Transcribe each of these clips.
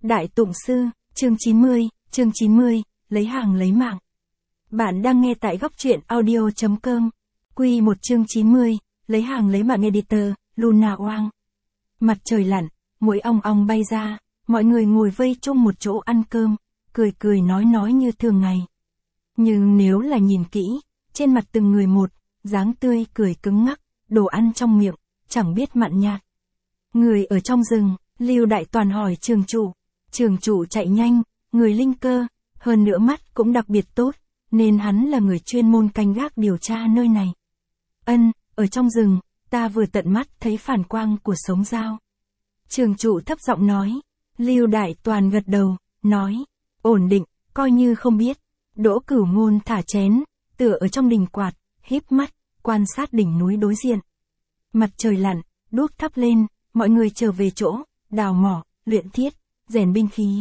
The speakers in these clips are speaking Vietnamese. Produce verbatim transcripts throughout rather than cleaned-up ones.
Đại Tụng Sư, chương chín mươi, chương chín mươi, lấy hàng lấy mạng. Bạn đang nghe tại góc truyện audio chấm com. Quy một chương chín mươi, lấy hàng lấy mạng editor, Luna Oang. Mặt trời lặn, muỗi ong ong bay ra, mọi người ngồi vây chung một chỗ ăn cơm, cười cười nói nói như thường ngày. Nhưng nếu là nhìn kỹ, trên mặt từng người một, dáng tươi cười cứng ngắc, đồ ăn trong miệng, chẳng biết mặn nhạt. Người ở trong rừng, Lưu Đại Toàn hỏi trường chủ. Trường chủ chạy nhanh, người linh cơ, hơn nữa mắt cũng đặc biệt tốt, nên hắn là người chuyên môn canh gác điều tra nơi này. Ân, ở trong rừng, ta vừa tận mắt thấy phản quang của sống dao. Trường chủ thấp giọng nói. Lưu Đại Toàn gật đầu, nói, ổn định, coi như không biết. Đỗ Cửu Ngôn thả chén, tựa ở trong đình quạt, híp mắt, quan sát đỉnh núi đối diện. Mặt trời lặn, đuốc thắp lên, mọi người trở về chỗ, đào mỏ, luyện thiết, rèn binh khí.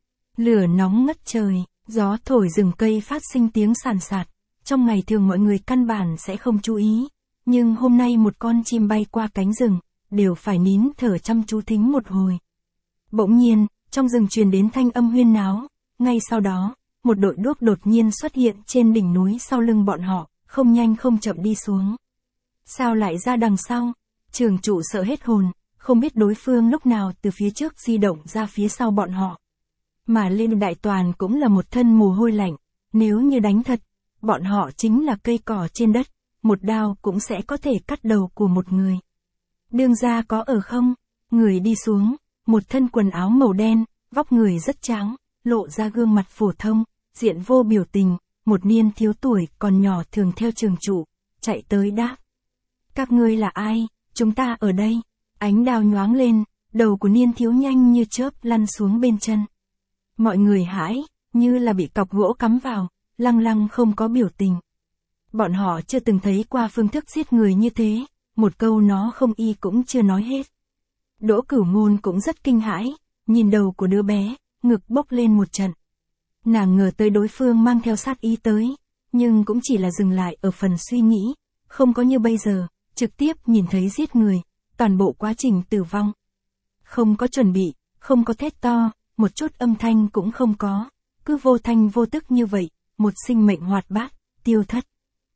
Lửa nóng ngất trời, gió thổi rừng cây phát sinh tiếng sàn sạt. Trong ngày thường mọi người căn bản sẽ không chú ý, nhưng hôm nay một con chim bay qua cánh rừng, đều phải nín thở chăm chú thính một hồi. Bỗng nhiên, trong rừng truyền đến thanh âm huyên náo, ngay sau đó, một đội đuốc đột nhiên xuất hiện trên đỉnh núi sau lưng bọn họ, không nhanh không chậm đi xuống. Sao lại ra đằng sau? Trường chủ sợ hết hồn, không biết đối phương lúc nào từ phía trước di động ra phía sau bọn họ. Mà Lưu Đại Toàn cũng là một thân mồ hôi lạnh, nếu như đánh thật, bọn họ chính là cây cỏ trên đất, một đao cũng sẽ có thể cắt đầu của một người. Đương gia có ở không? Người đi xuống, một thân quần áo màu đen, vóc người rất trắng, lộ ra gương mặt phổ thông, diện vô biểu tình, một niên thiếu tuổi còn nhỏ thường theo trường chủ, chạy tới đáp. Các ngươi là ai? Chúng ta ở đây. Ánh đao nhoáng lên, đầu của niên thiếu nhanh như chớp lăn xuống bên chân. Mọi người hãi, như là bị cọc gỗ cắm vào, lăng lăng không có biểu tình. Bọn họ chưa từng thấy qua phương thức giết người như thế, một câu nó không y cũng chưa nói hết. Đỗ Cửu Ngôn cũng rất kinh hãi, nhìn đầu của đứa bé, ngực bốc lên một trận. Nàng ngờ tới đối phương mang theo sát ý tới, nhưng cũng chỉ là dừng lại ở phần suy nghĩ, không có như bây giờ, trực tiếp nhìn thấy giết người, toàn bộ quá trình tử vong. Không có chuẩn bị, không có thét to, một chút âm thanh cũng không có, cứ vô thanh vô tức như vậy, một sinh mệnh hoạt bát, tiêu thất.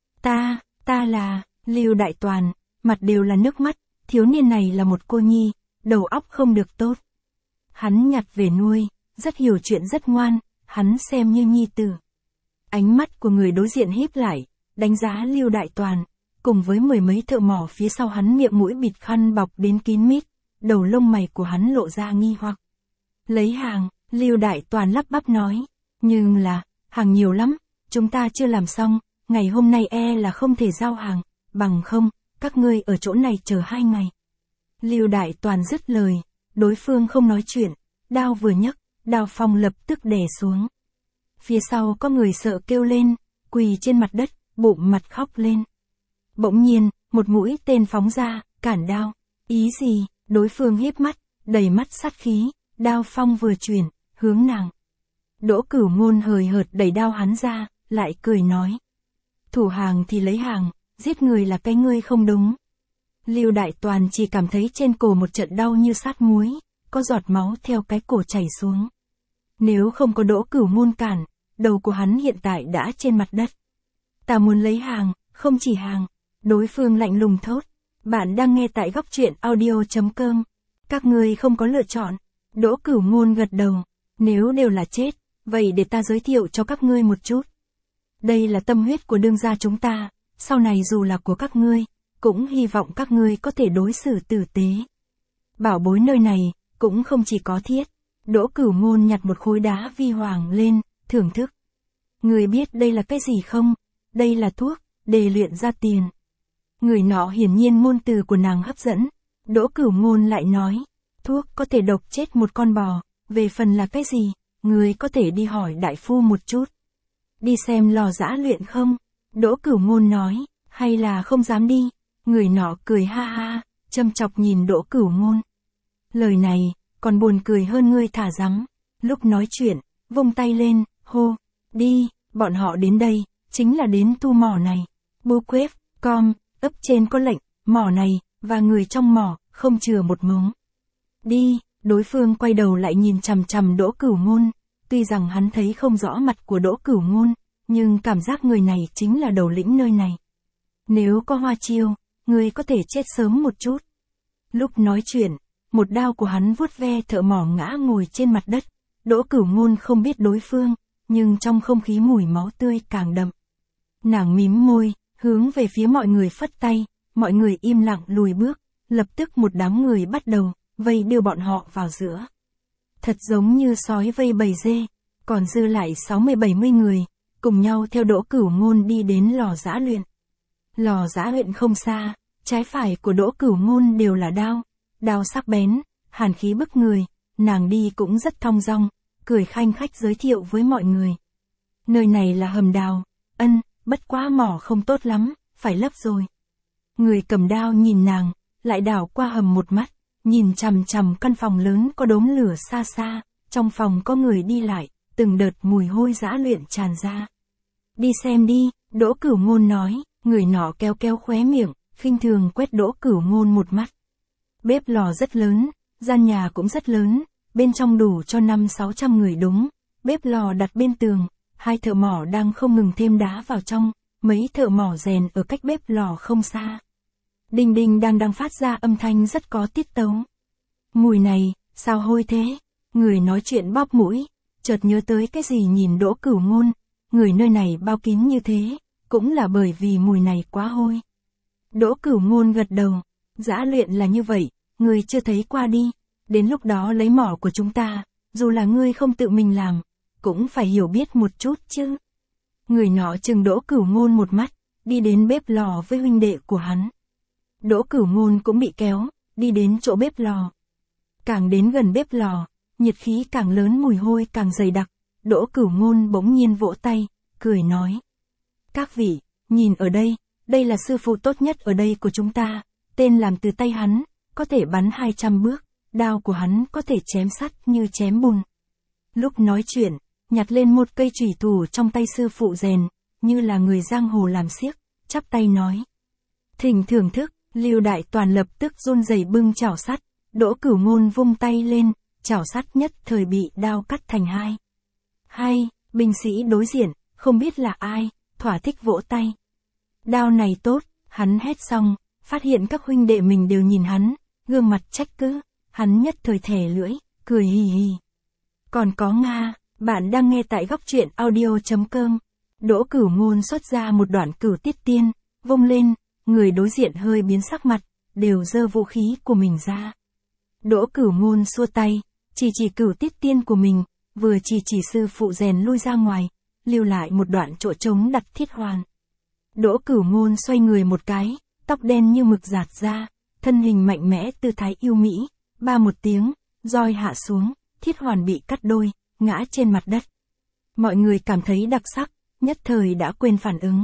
Ta, ta là, Lưu Đại Toàn, mặt đều là nước mắt, thiếu niên này là một cô nhi, đầu óc không được tốt. Hắn nhặt về nuôi, rất hiểu chuyện rất ngoan, hắn xem như nhi tử. Ánh mắt của người đối diện híp lại, đánh giá Lưu Đại Toàn, cùng với mười mấy thợ mỏ phía sau hắn miệng mũi bịt khăn bọc đến kín mít, đầu lông mày của hắn lộ ra nghi hoặc. Lấy hàng, Lưu Đại Toàn lắp bắp nói, nhưng là, hàng nhiều lắm, chúng ta chưa làm xong, ngày hôm nay e là không thể giao hàng, bằng không, các ngươi ở chỗ này chờ hai ngày. Lưu Đại Toàn dứt lời, đối phương không nói chuyện, đao vừa nhấc, đao phong lập tức đè xuống. Phía sau có người sợ kêu lên, quỳ trên mặt đất, bụng mặt khóc lên. Bỗng nhiên, một mũi tên phóng ra, cản đao. Ý gì? Đối phương híp mắt, đầy mắt sát khí, đao phong vừa chuyển, hướng nàng. Đỗ Cửu Ngôn hời hợt đẩy đao hắn ra, lại cười nói. Thủ hàng thì lấy hàng, giết người là cái ngươi không đúng. Lưu Đại Toàn chỉ cảm thấy trên cổ một trận đau như sát muối, có giọt máu theo cái cổ chảy xuống. Nếu không có Đỗ Cửu Ngôn cản, đầu của hắn hiện tại đã trên mặt đất. Ta muốn lấy hàng, không chỉ hàng. Đối phương lạnh lùng thốt. Bạn đang nghe tại góc truyện audio chấm com. Các ngươi không có lựa chọn. Đỗ Cửu Ngôn gật đầu. Nếu đều là chết, vậy để ta giới thiệu cho các ngươi một chút. Đây là tâm huyết của đương gia chúng ta, sau này dù là của các ngươi, cũng hy vọng các ngươi có thể đối xử tử tế. Bảo bối nơi này, cũng không chỉ có thiết. Đỗ Cửu Ngôn nhặt một khối đá vi hoàng lên, thưởng thức. Người biết đây là cái gì không? Đây là thuốc, để luyện ra tiền. Người nọ hiển nhiên ngôn từ của nàng hấp dẫn. Đỗ Cửu Ngôn lại nói, thuốc có thể độc chết một con bò, về phần là cái gì, người có thể đi hỏi đại phu một chút. Đi xem lò giã luyện không? Đỗ Cửu Ngôn nói, hay là không dám đi? Người nọ cười ha ha, châm chọc nhìn Đỗ Cửu Ngôn. Lời này, còn buồn cười hơn ngươi thả rắm. Lúc nói chuyện, vung tay lên, hô, đi, bọn họ đến đây, chính là đến tu mỏ này. Buquet, com, ấp trên có lệnh, mỏ này, và người trong mỏ, không chừa một mống. Đi, Đối phương quay đầu lại nhìn chằm chằm Đỗ Cửu Ngôn, tuy rằng hắn thấy không rõ mặt của Đỗ Cửu Ngôn, nhưng cảm giác người này chính là đầu lĩnh nơi này. Nếu có hoa chiêu, người có thể chết sớm một chút. Lúc nói chuyện, một đao của hắn vuốt ve thợ mỏ ngã ngồi trên mặt đất. Đỗ Cửu Ngôn không biết đối phương, nhưng trong không khí mùi máu tươi càng đậm. Nàng mím môi, hướng về phía mọi người phất tay, mọi người im lặng lùi bước, lập tức một đám người bắt đầu, vây đưa bọn họ vào giữa. Thật giống như sói vây bầy dê, còn dư lại sáu mươi bảy mươi người, cùng nhau theo Đỗ Cửu Ngôn đi đến lò giã luyện. Lò giã luyện không xa, trái phải của Đỗ Cửu Ngôn đều là đao, đao sắc bén, hàn khí bức người, nàng đi cũng rất thong dong, cười khanh khách giới thiệu với mọi người. Nơi này là hầm đào, ân, bất quá mỏ không tốt lắm, phải lấp rồi. Người cầm đao nhìn nàng, lại đảo qua hầm một mắt, nhìn chằm chằm căn phòng lớn có đốm lửa xa xa, trong phòng có người đi lại, từng đợt mùi hôi giã luyện tràn ra. Đi xem đi, Đỗ Cửu Ngôn nói, người nọ kéo kéo khóe miệng, khinh thường quét Đỗ Cửu Ngôn một mắt. Bếp lò rất lớn, gian nhà cũng rất lớn, bên trong đủ cho năm sáu trăm người đúng, bếp lò đặt bên tường, hai thợ mỏ đang không ngừng thêm đá vào trong, mấy thợ mỏ rèn ở cách bếp lò không xa. Đinh đinh đang đang phát ra âm thanh rất có tiết tấu. Mùi này, sao hôi thế? Người nói chuyện bóp mũi, chợt nhớ tới cái gì nhìn Đỗ Cửu Ngôn, người nơi này bao kín như thế, cũng là bởi vì mùi này quá hôi. Đỗ Cửu Ngôn gật đầu, giã luyện là như vậy, người chưa thấy qua đi, đến lúc đó lấy mỏ của chúng ta, dù là ngươi không tự mình làm, cũng phải hiểu biết một chút chứ. Người nọ chừng Đỗ Cửu Ngôn một mắt, đi đến bếp lò với huynh đệ của hắn. Đỗ Cửu Ngôn cũng bị kéo, đi đến chỗ bếp lò. Càng đến gần bếp lò, nhiệt khí càng lớn, mùi hôi càng dày đặc, Đỗ Cửu Ngôn bỗng nhiên vỗ tay, cười nói. Các vị, nhìn ở đây, đây là sư phụ tốt nhất ở đây của chúng ta, tên làm từ tay hắn, có thể bắn hai trăm bước, đao của hắn có thể chém sắt như chém bùn. Lúc nói chuyện, nhặt lên một cây chủy thủ trong tay sư phụ rèn, như là người giang hồ làm xiếc, chắp tay nói. Thỉnh thưởng thức, Lưu Đại Toàn lập tức run rẩy bưng chảo sắt, Đỗ Cửu Ngôn vung tay lên, chảo sắt nhất thời bị đao cắt thành hai. Hay, binh sĩ đối diện, không biết là ai, thỏa thích vỗ tay. Đao này tốt, hắn hét xong, phát hiện các huynh đệ mình đều nhìn hắn, gương mặt trách cứ, hắn nhất thời thè lưỡi, cười hì hì. Còn có Nga, bạn đang nghe tại góc truyện audio chấm com. Đỗ Cửu Ngôn xuất ra một đoạn Cửu Tiết Tiên, vung lên, người đối diện hơi biến sắc mặt, đều giơ vũ khí của mình ra. Đỗ Cửu Ngôn xua tay, chỉ chỉ Cửu Tiết Tiên của mình, vừa chỉ chỉ sư phụ rèn lui ra ngoài, lưu lại một đoạn chỗ trống đặt thiết hoàn. Đỗ Cửu Ngôn xoay người một cái, tóc đen như mực rạt ra, thân hình mạnh mẽ tư thái yêu mỹ, ba một tiếng, roi hạ xuống, thiết hoàn bị cắt đôi, ngã trên mặt đất. Mọi người cảm thấy đặc sắc, nhất thời đã quên phản ứng.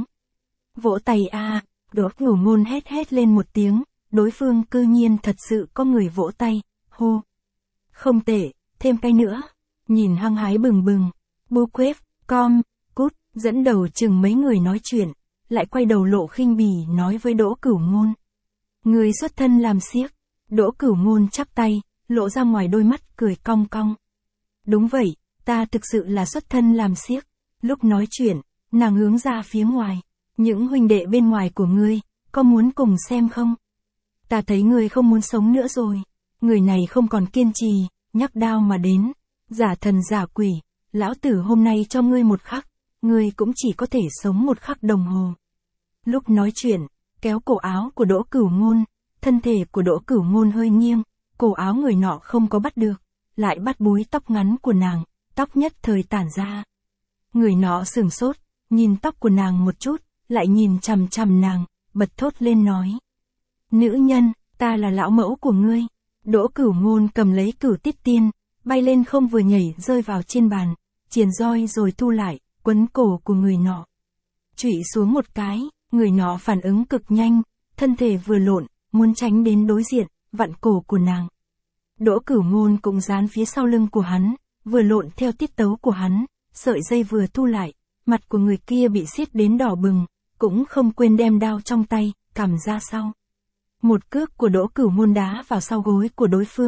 Vỗ tay a, à, Đỗ Cửu Ngôn hét hét lên một tiếng, đối phương cư nhiên thật sự có người vỗ tay, hô. Không tệ, thêm cái nữa, nhìn hăng hái bừng bừng, bu quếp, com, cút, dẫn đầu chừng mấy người nói chuyện, lại quay đầu lộ khinh bỉ nói với Đỗ Cửu Ngôn. Người xuất thân làm xiếc, Đỗ Cửu Ngôn chắp tay, lộ ra ngoài đôi mắt cười cong cong. Đúng vậy, ta thực sự là xuất thân làm xiếc. Lúc nói chuyện, nàng hướng ra phía ngoài. Những huynh đệ bên ngoài của ngươi, có muốn cùng xem không? Ta thấy ngươi không muốn sống nữa rồi. Người này không còn kiên trì, nhắc đao mà đến. Giả thần giả quỷ, lão tử hôm nay cho ngươi một khắc, ngươi cũng chỉ có thể sống một khắc đồng hồ. Lúc nói chuyện, kéo cổ áo của Đỗ Cửu Ngôn, thân thể của Đỗ Cửu Ngôn hơi nghiêng, cổ áo người nọ không có bắt được, lại bắt búi tóc ngắn của nàng, tóc nhất thời tản ra. Người nọ sửng sốt, nhìn tóc của nàng một chút, lại nhìn chằm chằm nàng, bật thốt lên nói. Nữ nhân, ta là lão mẫu của ngươi. Đỗ Cửu Ngôn cầm lấy Cửu Tiết Tiên, bay lên không vừa nhảy rơi vào trên bàn, chìền roi rồi thu lại, quấn cổ của người nọ. Chụy xuống một cái, người nọ phản ứng cực nhanh, thân thể vừa lộn, muốn tránh đến đối diện, vặn cổ của nàng. Đỗ Cửu Ngôn cũng dán phía sau lưng của hắn, vừa lộn theo tiết tấu của hắn, sợi dây vừa thu lại, mặt của người kia bị xiết đến đỏ bừng, cũng không quên đem đao trong tay, cầm ra sau. Một cước của Đỗ Cửu Ngôn đá vào sau gối của đối phương,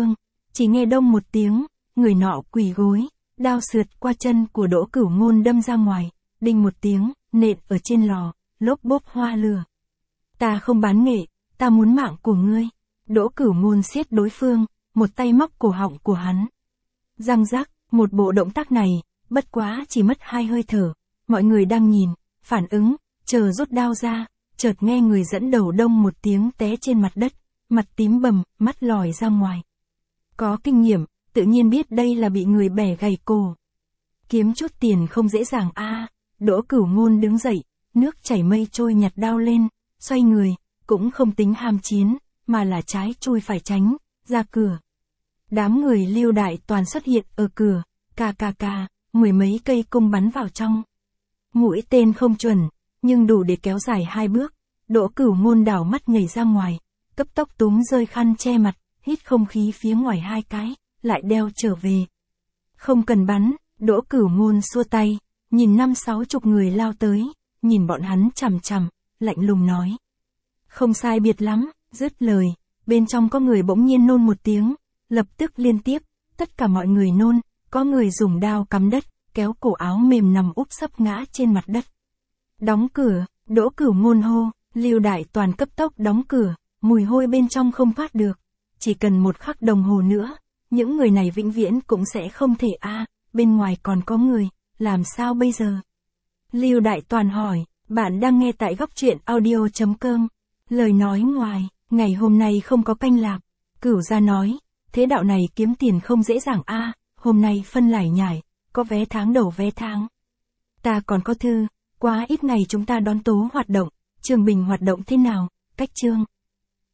chỉ nghe đông một tiếng, người nọ quỳ gối, đao sượt qua chân của Đỗ Cửu Ngôn đâm ra ngoài, đinh một tiếng, nện ở trên lò, lốp bốp hoa lửa. Ta không bán nghệ, ta muốn mạng của ngươi. Đỗ Cửu Ngôn siết đối phương, một tay móc cổ họng của hắn. Răng rắc, một bộ động tác này, bất quá chỉ mất hai hơi thở. Mọi người đang nhìn, phản ứng, chờ rút đao ra, chợt nghe người dẫn đầu đông một tiếng té trên mặt đất, mặt tím bầm, mắt lòi ra ngoài. Có kinh nghiệm, tự nhiên biết đây là bị người bẻ gãy cổ. Kiếm chút tiền không dễ dàng a. À. Đỗ Cửu Ngôn đứng dậy, nước chảy mây trôi nhặt đao lên, xoay người, cũng không tính ham chiến, mà là trái chui phải tránh, ra cửa. Đám người Lưu Đại Toàn xuất hiện ở cửa, cà cà cà, mười mấy cây cung bắn vào trong. Mũi tên không chuẩn, nhưng đủ để kéo dài hai bước. Đỗ Cửu Ngôn đảo mắt nhảy ra ngoài, cấp tốc túm rơi khăn che mặt, hít không khí phía ngoài hai cái, lại đeo trở về. Không cần bắn, Đỗ Cửu Ngôn xua tay, nhìn năm sáu chục người lao tới, nhìn bọn hắn chằm chằm, lạnh lùng nói. Không sai biệt lắm, dứt lời, bên trong có người bỗng nhiên nôn một tiếng, lập tức liên tiếp, tất cả mọi người nôn, có người dùng đao cắm đất, kéo cổ áo mềm nằm úp sấp ngã trên mặt đất. Đóng cửa, Đỗ Cửu Ngôn hô, Lưu Đại Toàn cấp tốc đóng cửa, mùi hôi bên trong không thoát được, chỉ cần một khắc đồng hồ nữa, những người này vĩnh viễn cũng sẽ không thể a. À, bên ngoài còn có người, làm sao bây giờ? Lưu Đại Toàn hỏi, bạn đang nghe tại góc truyện audio chấm com. Lời nói ngoài, ngày hôm nay không có canh lạc. Cửu gia nói, thế đạo này kiếm tiền không dễ dàng a. À, hôm nay phân lải nhải, có vé tháng đầu vé tháng. Ta còn có thư, quá ít ngày chúng ta đón tố hoạt động, Trường Bình hoạt động thế nào, cách chương.